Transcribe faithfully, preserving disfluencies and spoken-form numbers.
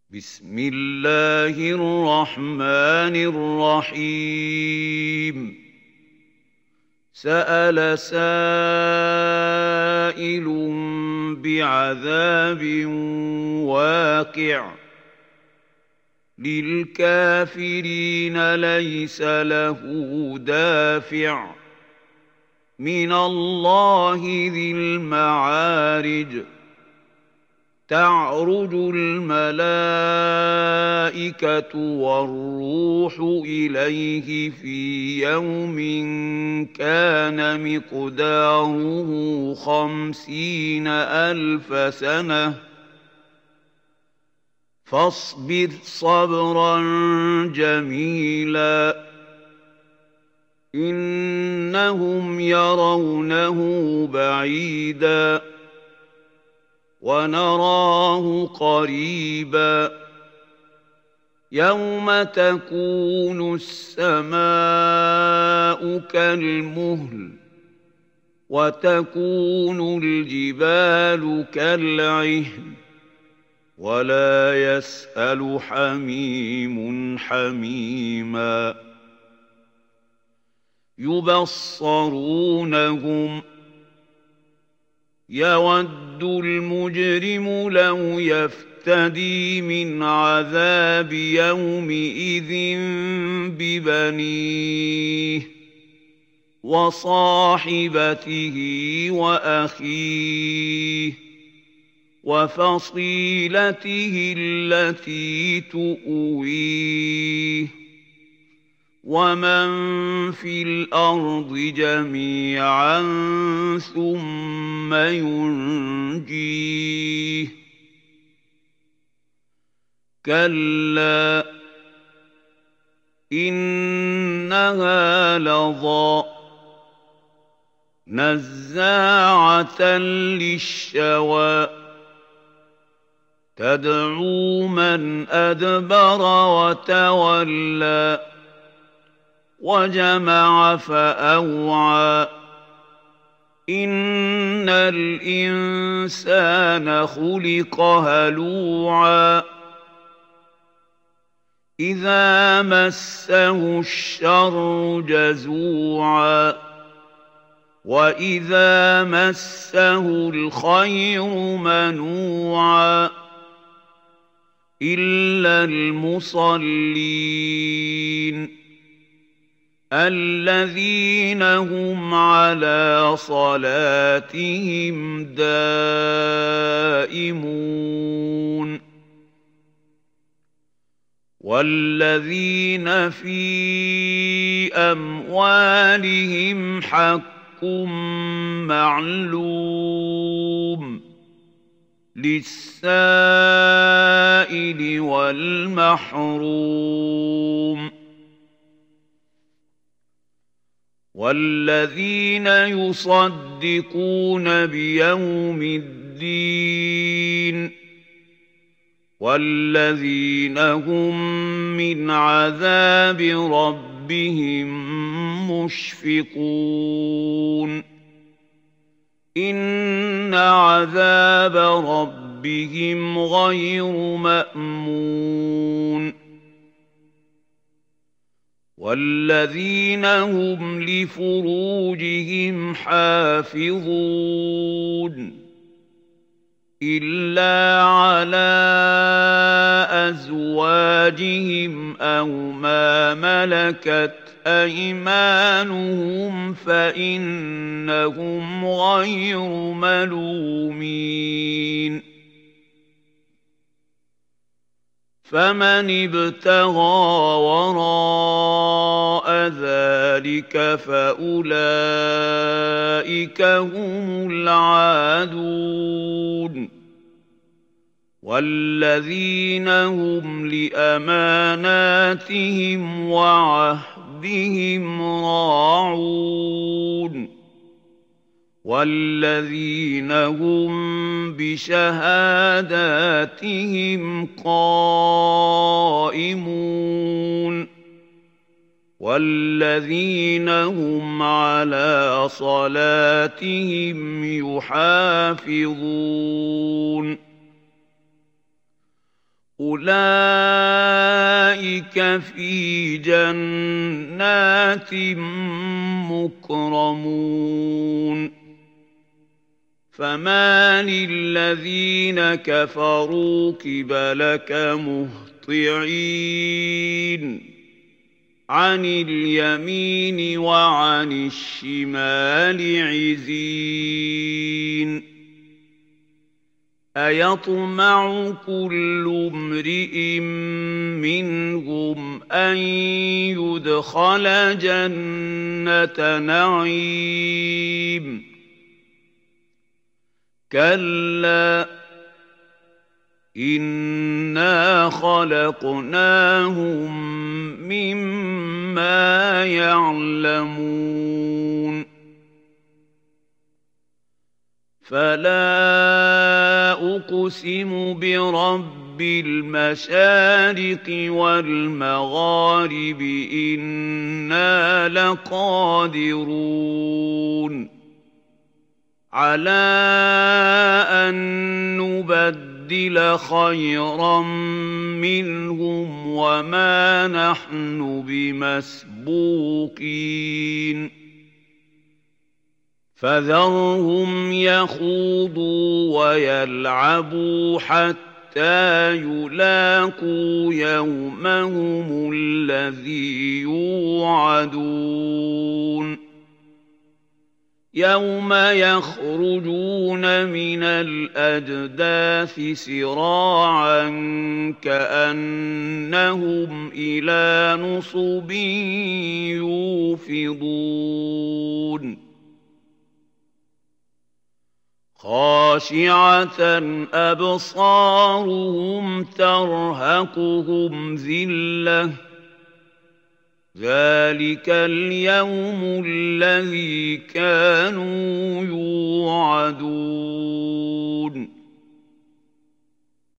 بسم الله الرحمن الرحيم سأل سائل بعذاب واقع للكافرين ليس له دافع من الله ذي المعارج تعرج الملائكة والروح إليه في يوم كان مقداره خمسين ألف سنة فاصبر صبرا جميلا إنهم يرونه بعيدا ونراه قريبا يوم تكون السماء كالمهل وتكون الجبال كالعهن ولا يسأل حميم حميما يبصرونهم يود المجرم لو يفتدي من عذاب يومئذ ببنيه وصاحبته وأخيه وفصيلته التي تؤويه ومن في الأرض جميعا ثم ينجيه كلا إنها لظى نزاعة للشوى تدعو من أدبر وتولى وجمع فأوعى إن الإنسان خلق هلوعا إذا مسه الشر جزوعا وإذا مسه الخير منوعا إلا المصلين الذين هم على صلاتهم دائمون والذين في أموالهم حق معلوم للسائل والمحروم والذين يصدقون بيوم الدين والذين هم من عذاب ربهم مشفقون إن عذاب ربهم غير مأمون والذين هم لفروجهم حافظون إلا على أزواجهم أو ما ملكت أيمانهم فإنهم غير ملومين فمن ابتغى وراء ذلك فأولئك هم العادون والذين هم لأماناتهم وعهدهم راعون والذين هم بشهاداتهم قائمون والذين هم على صلاتهم يحافظون أولئك في جنات مكرمون فما للذين كفروا قبلك مهطعين عن اليمين وعن الشمال عزين أيطمع كل امرئ منهم أن يدخل جنة نعيم كلا إنا خلقناهم مما يعلمون فلا أقسم برب المشارق والمغارب إنا لقادرون على أن نبدل خيرا منهم وما نحن بمسبوقين فذرهم يخوضوا ويلعبوا حتى يلاقوا يومهم الذي يوعدون يوم يخرجون من الأجداث سراعا كأنهم إلى نصب يوفضون خاشعة أبصارهم ترهقهم ذلة ذلك اليوم الذي كانوا يوعدون